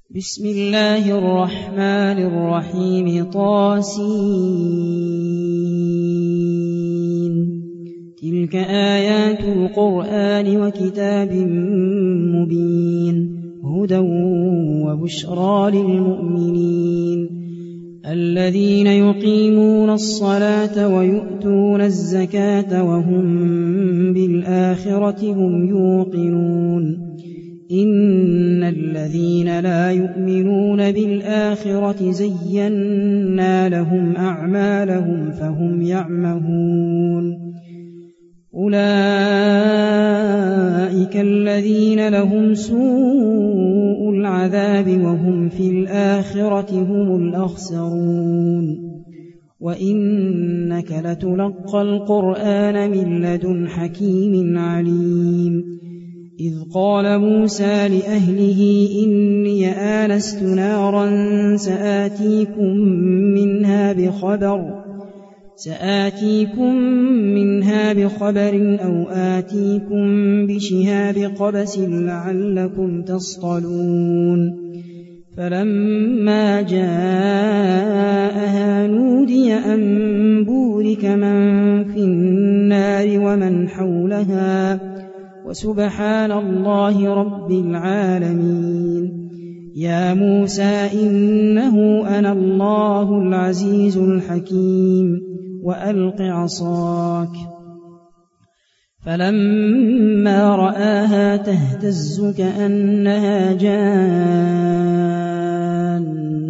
بسم الله الرحمن الرحيم طاسين تلك آيات القرآن وكتاب مبين هدى وبشرى للمؤمنين الذين يقيمون الصلاة ويؤتون الزكاة وهم بالآخرة هم يوقنون إن الذين لا يؤمنون بالآخرة زينا لهم أعمالهم فهم يعمهون أولئك الذين لهم سوء العذاب وهم في الآخرة هم الأخسرون وإنك لتلقى القرآن من لدن حكيم عليم إذ قال موسى لأهله إني آنست نارا سآتيكم منها بخبر أو آتيكم بشهاب قبس لعلكم تصطلون فلما جاءها نودي أن بورك من في النار ومن حولها وسبحان الله رب العالمين يا موسى إنه أنا الله العزيز الحكيم وألق عصاك فلما رآها تهتز كأنها جان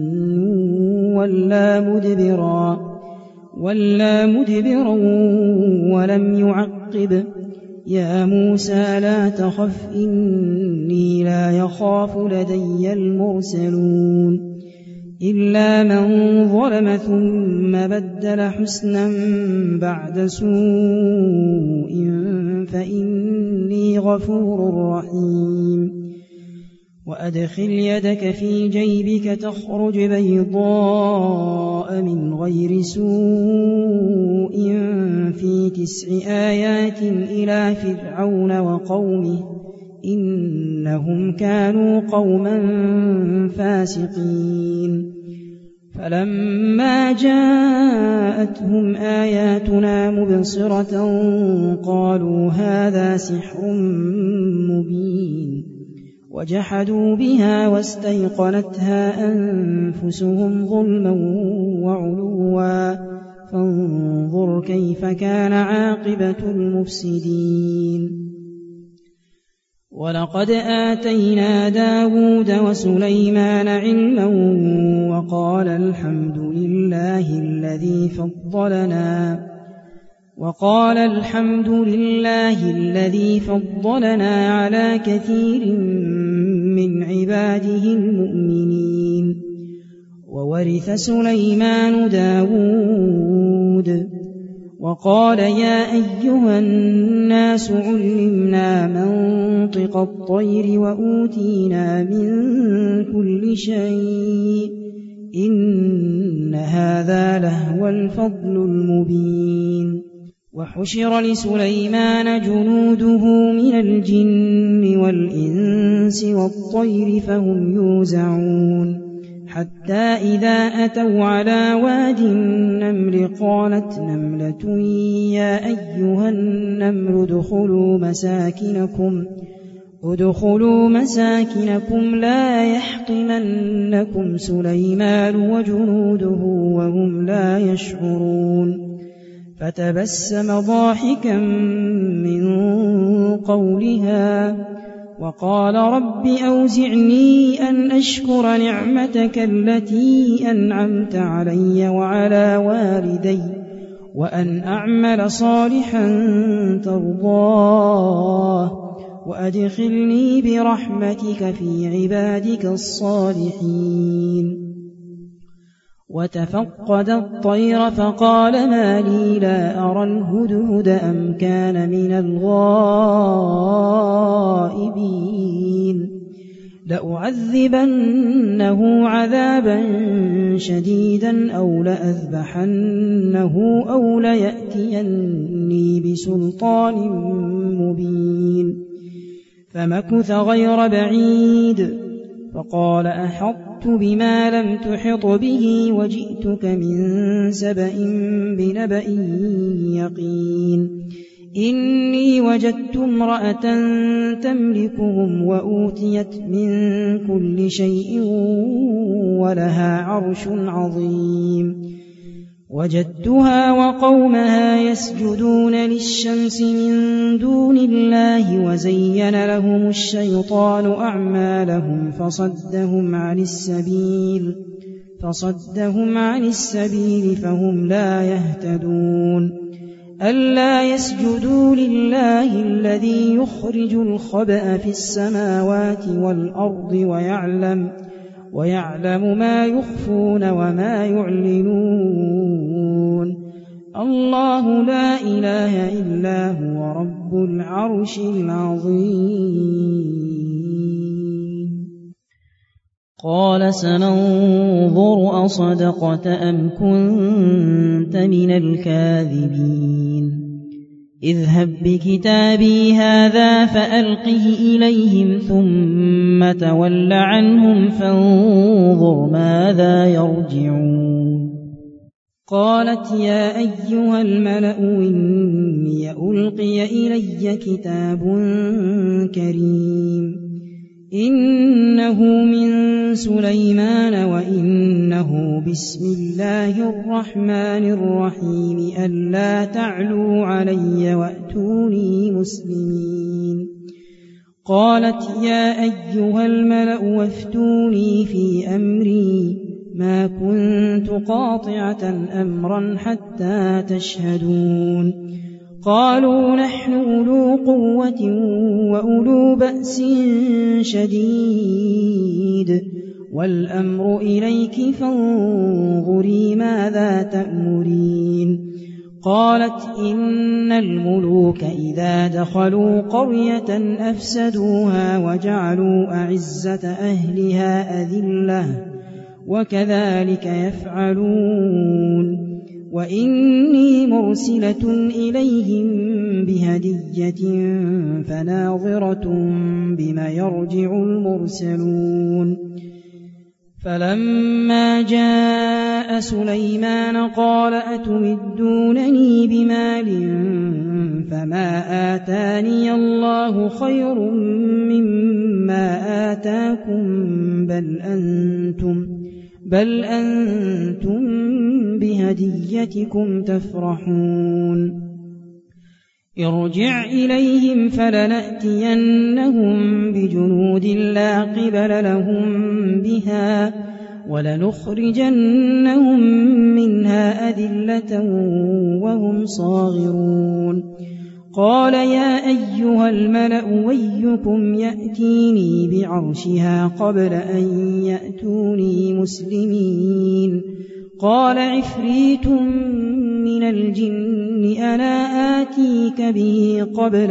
ولا مدبرا ولم يعقب يا موسى لا تخف إني لا يخاف لدي المرسلون إلا من ظلم ثم بدل حسنا بعد سوء فإني غفور رحيم وأدخل يدك في جيبك تخرج بيضاء من غير سوء في 9 آيات إلى فرعون وقومه إنهم كانوا قوما فاسقين فلما جاءتهم آياتنا مبصرة قالوا هذا سحر مبين وجحدوا بها واستيقنتها أنفسهم ظلما وعلوا فانظر كيف كان عاقبة المفسدين ولقد آتينا داود وسليمان علما وقال الحمد لله الذي فضلنا على كثير من عباده المؤمنين وورث سليمان داود وقال يا أيها الناس علمنا منطق الطير وأوتينا من كل شيء إن هذا لهو الفضل المبين وحشر لسليمان جنوده من الجن والإنس والطير فهم يوزعون حتى إذا أتوا على واد النمل قالت نملة يا أيها النمل ادخلوا مساكنكم لا يحطمنكم سليمان وجنوده وهم لا يشعرون فتبسم ضاحكا من قولها وقال رب أوزعني أن أشكر نعمتك التي أنعمت علي وعلى والدي وأن أعمل صالحا ترضاه وأدخلني برحمتك في عبادك الصالحين وتفقد الطير فقال ما لي لا أرى الهدهد أم كان من الغائبين لأعذبنه عذابا شديدا أو لأذبحنه أو ليأتيني بسلطان مبين فمكث غير بعيد فقال أحطت بما لم تحط به وجئتك من سبأ بنبأ يقين إني وجدت امرأة تملكهم وأوتيت من كل شيء ولها عرش عظيم وجدتها وقومها يسجدون للشمس من دون الله وزين لهم الشيطان أعمالهم فصدهم عن السبيل فهم لا يهتدون ألا يسجدوا لله الذي يخرج الخبأ في السماوات والأرض ويعلم ما يخفون وما يعلنون الله لا إله إلا هو رب العرش العظيم قال سننظر أصدقت أم كنت من الكاذبين اذهب بكتابي هذا فألقه إليهم ثم تول عنهم فانظر ماذا يرجعون قالت يا أيها الملأ إني ألقي إلي كتاب كريم إنه من سليمان وإنه بسم الله الرحمن الرحيم ألا تعلوا علي وأتوني مسلمين قالت يا أيها الملأ وافتوني في أمري ما كنت قاطعة أمرا حتى تشهدون قالوا نحن أولو قوة وأولو بأس شديد والأمر إليك فانظري ماذا تأمرين قالت إن الملوك إذا دخلوا قرية أفسدوها وجعلوا أعزة أهلها أذلة وكذلك يفعلون وإني مرسلة إليهم بهدية فناظرة بما يرجع المرسلون فلما جاء سليمان قال أتمدونني بمال فما آتاني الله خير مما آتاكم بل أنتم بهديتكم تفرحون ارجع إليهم فلنأتينهم بجنود لا قبل لهم بها ولنخرجنهم منها أذلة وهم صاغرون قال يا أيها الملأ ويكم يأتيني بعرشها قبل أن يأتوني مسلمين قال عفريت من الجن أنا آتيك به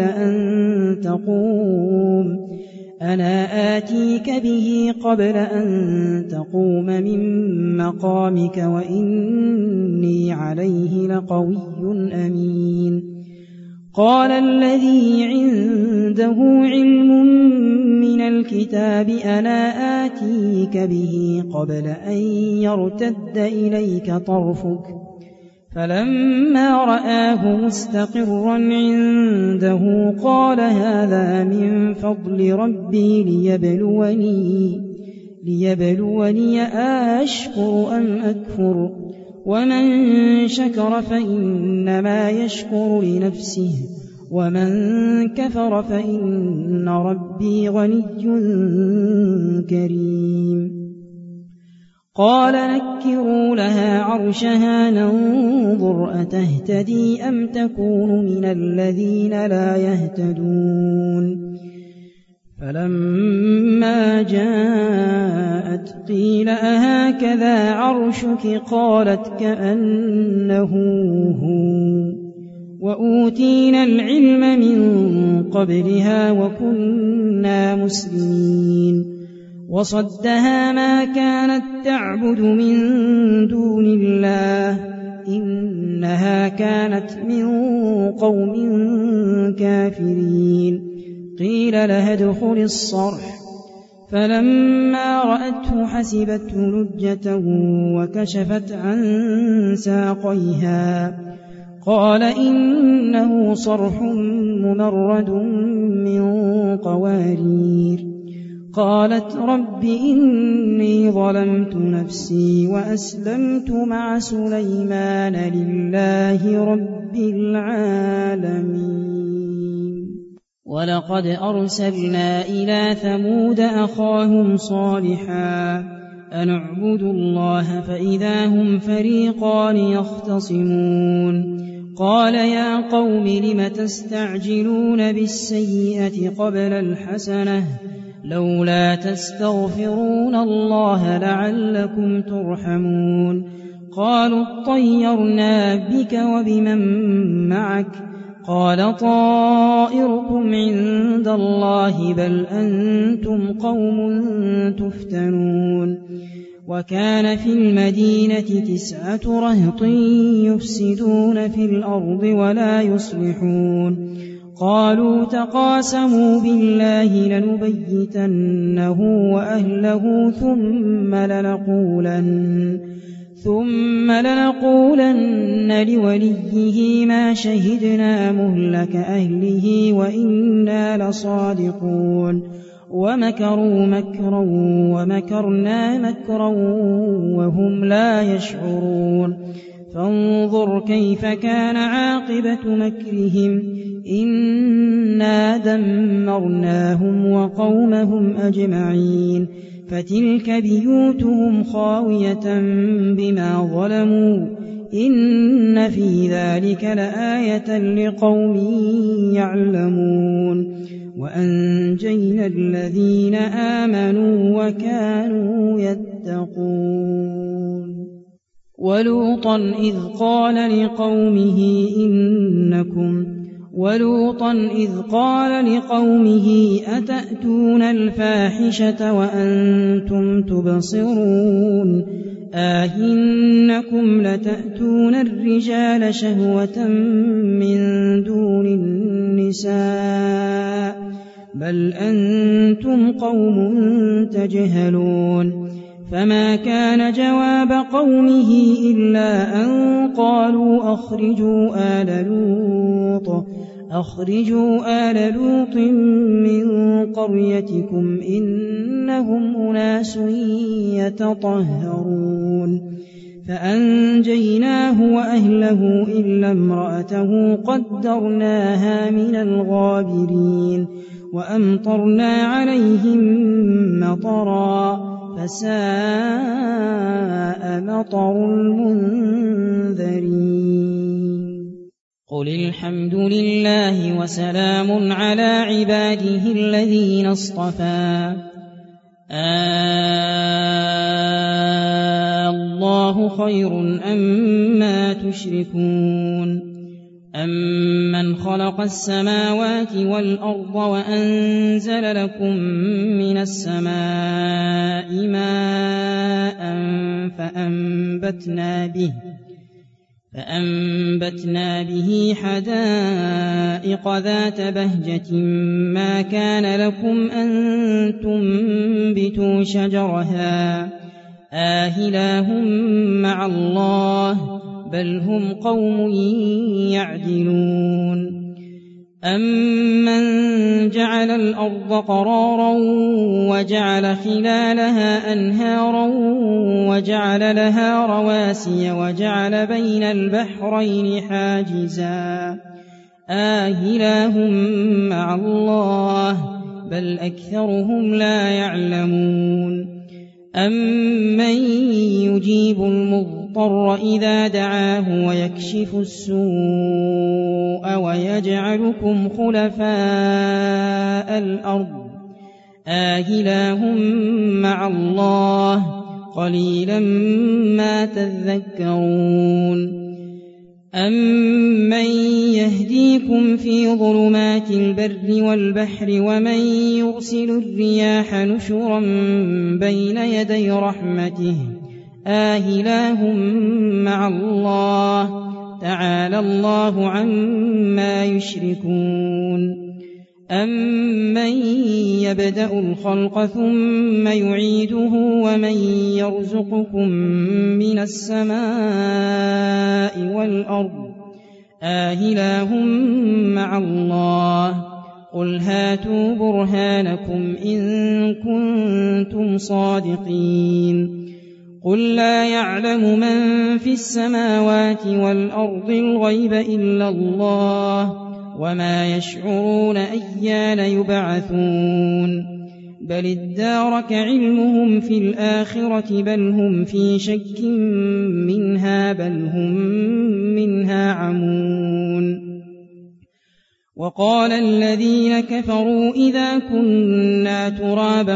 قبل أن تقوم من مقامك وإني عليه لقوي أمين قال الذي عنده علم من الكتاب أنا آتيك به قبل أن يرتد إليك طرفك فلما رآه مستقرا عنده قال هذا من فضل ربي ليبلوني أشكر أم أكفر ومن شكر فإنما يشكر لنفسه ومن كفر فإن ربي غني كريم قال نكروا لها عرشها ننظر أتهتدي أم تكون من الذين لا يهتدون فلما جاءت قيل أهكذا عرشك قالت كأنه هو وأوتينا العلم من قبلها وكنا مسلمين وصدها ما كانت تعبد من دون الله إنها كانت من قوم كافرين قيل لها ادخل الصرح فلما رأته حسبته لجة وكشفت عن ساقيها قال إنه صرح ممرد من قوارير. قالت رب إني ظلمت نفسي وأسلمت مع سليمان لله رب العالمين. ولقد أرسلنا إلى ثمود أخاهم صالحا أن اعبدوا الله فإذا هم فريقان يختصمون. قال يا قوم لم تستعجلون بالسيئة قبل الحسنة لولا تستغفرون الله لعلكم ترحمون. قالوا اطيرنا بك وبمن معك قال طائركم عند الله بل أنتم قوم تفتنون. وكان في المدينة 9 رهط يفسدون في الأرض ولا يصلحون. قالوا تقاسموا بالله لنبيتنه وأهله ثم لنقولن لوليه ما شهدنا مهلك أهله وإنا لصادقون. ومكروا مكرا ومكرنا مكرا وهم لا يشعرون. فانظر كيف كان عاقبة مكرهم إنا دمرناهم وقومهم أجمعين. فتلك بيوتهم خاوية بما ظلموا إن في ذلك لآية لقوم يعلمون. وأنجينا الذين آمنوا وكانوا يتقون. ولوطا إذ قال لقومه أتأتون الفاحشة وأنتم تبصرون إنكم لتأتون الرجال شهوة من دون النساء بل أنتم قوم تجهلون. فما كان جواب قومه إلا أن قالوا أخرجوا آل لوط من قريتكم إنهم أناس يتطهرون. فأنجيناه وأهله إلا امرأته قدرناها من الغابرين. وأمطرنا عليهم مطرا فساء مطر المنذرين. قل الحمد لله وسلام على عباده الذين اصطفى الله خير أما تشركون. أمن خلق السماوات والأرض وأنزل لكم من السماء ماء فأنبتنا به حدائق ذات بهجة ما كان لكم أن تنبتوا شجرها إله مع الله بل هم قوم يعدلون. أمن جعل الأرض قرارا وجعل خلالها أنهارا وجعل لها رواسي وجعل بين البحرين حاجزا إله مع الله بل أكثرهم لا يعلمون. أمن يجيب المضطر إذا دعاه ويكشف السوء ويجعلكم خلفاء الأرض إله مع الله قليلا ما تذكرون. أمن يهديكم في ظلمات البر والبحر ومن يرسل الرياح نشرا بين يدي رحمته إله مع الله تعالى الله عما يشركون. أَمَّن يَبْدَأُ الْخَلْقَ ثُمَّ يُعِيدُهُ وَمَن يَرْزُقُكُم مِّنَ السَّمَاءِ وَالْأَرْضِ آإِلَٰهٌ مَّعَ اللَّهِ قُلْ هَاتُوا بُرْهَانَكُمْ إِن كُنتُمْ صَادِقِينَ قُل لَّا يَعْلَمُ مَن فِي السَّمَاوَاتِ وَالْأَرْضِ الْغَيْبَ إِلَّا اللَّهُ وَمَا يَشْعُرُونَ أَيَّانَ يُبْعَثُونَ بَلِ ادَّارَكَ عِلْمُهُمْ فِي الْآخِرَةِ بَلْ هُمْ فِي شَكٍّ مِّنْهَا بَلْ هُم مِّنْهَا عَمُونَ وَقَالَ الَّذِينَ كَفَرُوا إِذَا كُنَّا تُرَابًا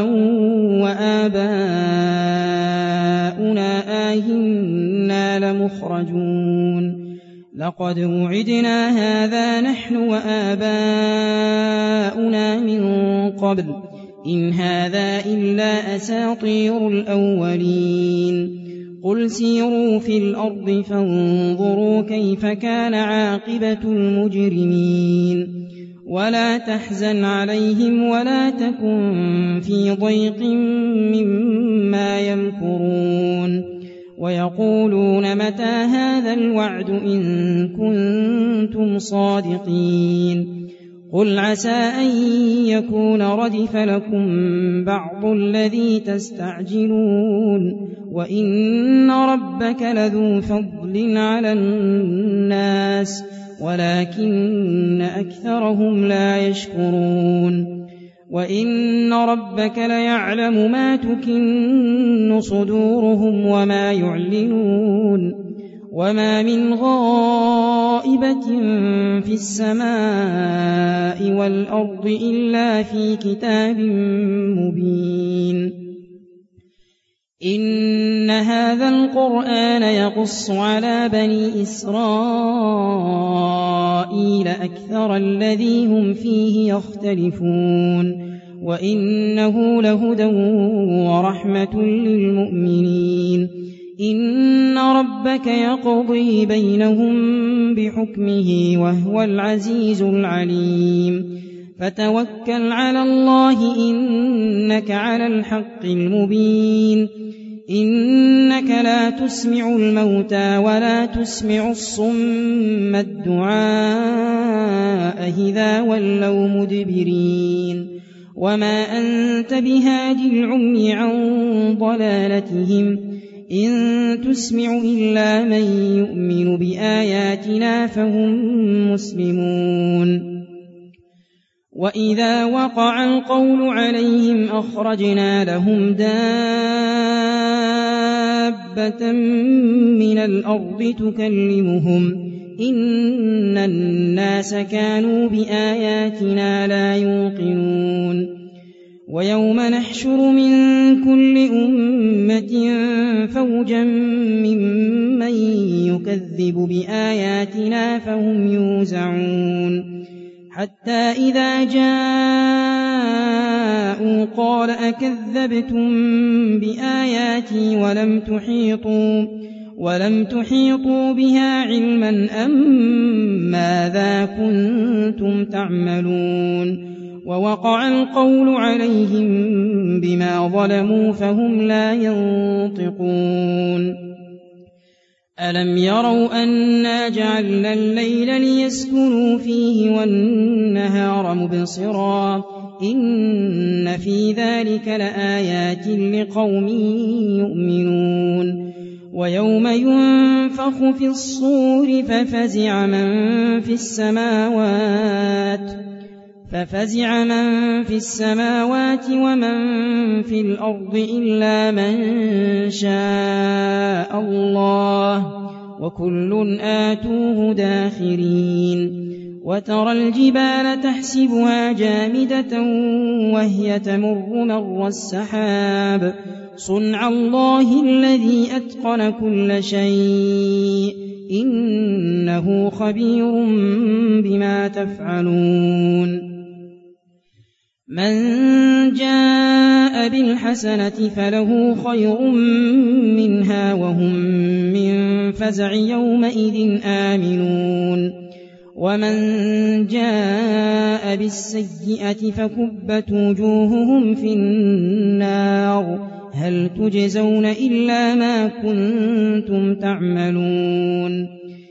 وَآبَاؤُنَا أَئِنَّا لَمُخْرَجُونَ لَقَدْ وُعِدْنَا هَٰذَا نَحْنُ وَآبَاؤُنَا مِن قَبْلُ إِنْ هَٰذَا إِلَّا أَسَاطِيرُ الْأَوَّلِينَ قُلْ سِيرُوا فِي الْأَرْضِ فَانظُرُوا كَيْفَ كَانَ عَاقِبَةُ الْمُجْرِمِينَ وَلَا تَحْزَنْ عَلَيْهِمْ وَلَا تَكُن فِي ضَيْقٍ مِّمَّا يَمْكُرُونَ وَيَقُولُونَ مَتَىٰ هَٰذَا الْوَعْدُ إِن كُنتُمْ صَادِقِينَ قُلْ عَسَىٰ أَن يَكُونَ رَدِفَ لَكُم بَعْضُ الَّذِي تَسْتَعْجِلُونَ وَإِنَّ رَبَّكَ لَذُو فَضْلٍ عَلَى النَّاسِ وَلَٰكِنَّ أَكْثَرَهُمْ لَا يَشْكُرُونَ وَإِنَّ رَبَّكَ لَيَعْلَمُ مَا تُكِنُّ صُدُورُهُمْ وَمَا يُعْلِنُونَ وَمَا مِنْ غَائِبَةٍ فِي السَّمَاءِ وَالْأَرْضِ إِلَّا فِي كِتَابٍ مُّبِينٍ إِنَّ هَٰذَا الْقُرْآنَ يَقُصُّ عَلَىٰ بَنِي إِسْرَائِيلَ أَكْثَرَ الَّذِي هُمْ فِيهِ يَخْتَلِفُونَ وَإِنَّهُ لَهُدًى وَرَحْمَةٌ لِّلْمُؤْمِنِينَ إِنَّ رَبَّكَ يَقْضِي بَيْنَهُم بِحُكْمِهِ وَهُوَ الْعَزِيزُ الْعَلِيمُ فَتَوَكَّلْ عَلَى اللَّهِ إِنَّكَ عَلَى الْحَقِّ الْمُبِينِ إِنَّكَ لَا تُسْمِعُ الْمَوْتَىٰ وَلَا تُسْمِعُ الصُّمَّ الدُّعَاءَ إِذَا وَلَّوْا مُدْبِرِينَ وَمَا أَنتَ بِهَادِ الْعُمْيِ عَن ضَلَالَتِهِمْ إِن تُسْمِعُ إِلَّا مَن يُؤْمِنُ بِآيَاتِنَا فَهُم مُّسْلِمُونَ وَإِذَا وَقَعَ الْقَوْلُ عَلَيْهِمْ أَخْرَجْنَا لَهُمْ دَابَّةً مِّنَ الْأَرْضِ تُكَلِّمُهُمْ إِنَّ النَّاسَ كَانُوا بِآيَاتِنَا لَا يُوقِنُونَ وَيَوْمَ نَحْشُرُ مِن كُلِّ أُمَّةٍ فَوْجًا مِّمَّن يُكَذِّبُ بِآيَاتِنَا فَهُمْ يُوزَعُونَ حَتَّىٰ إِذَا جَاءُوا قَالَ أَكَذَّبْتُم بِآيَاتِي وَلَمْ تُحِيطُوا بِهَا عِلْمًا أَم مَّاذَا كُنتُمْ تَعْمَلُونَ وَوَقَعَ الْقَوْلُ عَلَيْهِم بِمَا ظَلَمُوا فَهُمْ لَا يَنطِقُونَ أَلَمْ يَرَوْا أَنَّا جَعَلْنَا اللَّيْلَ لِيَسْكُنُوا فِيهِ وَالنَّهَارَ مُبْصِرًا إِنَّ فِي ذَلِكَ لَآيَاتٍ لِقَوْمٍ يُؤْمِنُونَ وَيَوْمَ يُنفَخُ فِي الصُّورِ فَفَزِعَ مَن فِي السَّمَاوَاتِ وَمَن فِي الْأَرْضِ إِلَّا مَن شَاءَ اللَّهُ وَكُلٌّ آتُوهُ دَاخِرِينَ وَتَرَى الْجِبَالَ تَحْسَبُهَا جَامِدَةً وَهِيَ تَمُرُّ مَرَّ السَّحَابِ صُنْعَ اللَّهِ الَّذِي أَتْقَنَ كُلَّ شَيْءٍ إِنَّهُ خَبِيرٌ بِمَا تَفْعَلُونَ مَن جَاءَ بِالْحَسَنَةِ فَلَهُ خَيْرٌ مِّنْهَا وَهُم مِّن فَزَعٍ يَوْمَئِذٍ آمِنُونَ ومن جاء بالسيئة فكبت وجوههم في النار هل تجزون إلا ما كنتم تعملون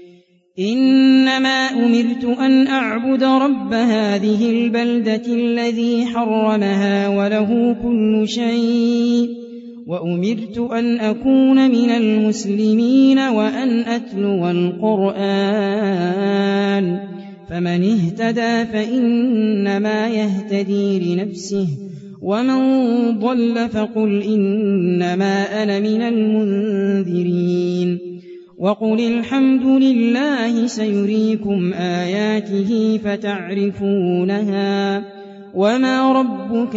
إنما أمرت أن أعبد رب هذه البلدة الذي حرمها وله كل شيء وأمرت أن أكون من المسلمين وأن أتلو القرآن فمن اهتدى فإنما يهتدي لنفسه ومن ضل فقل إنما أنا من المنذرين وقل الحمد لله سيريكم آياته فتعرفونها وما ربك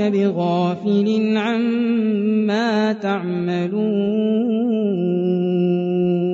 بغافل عما تعملون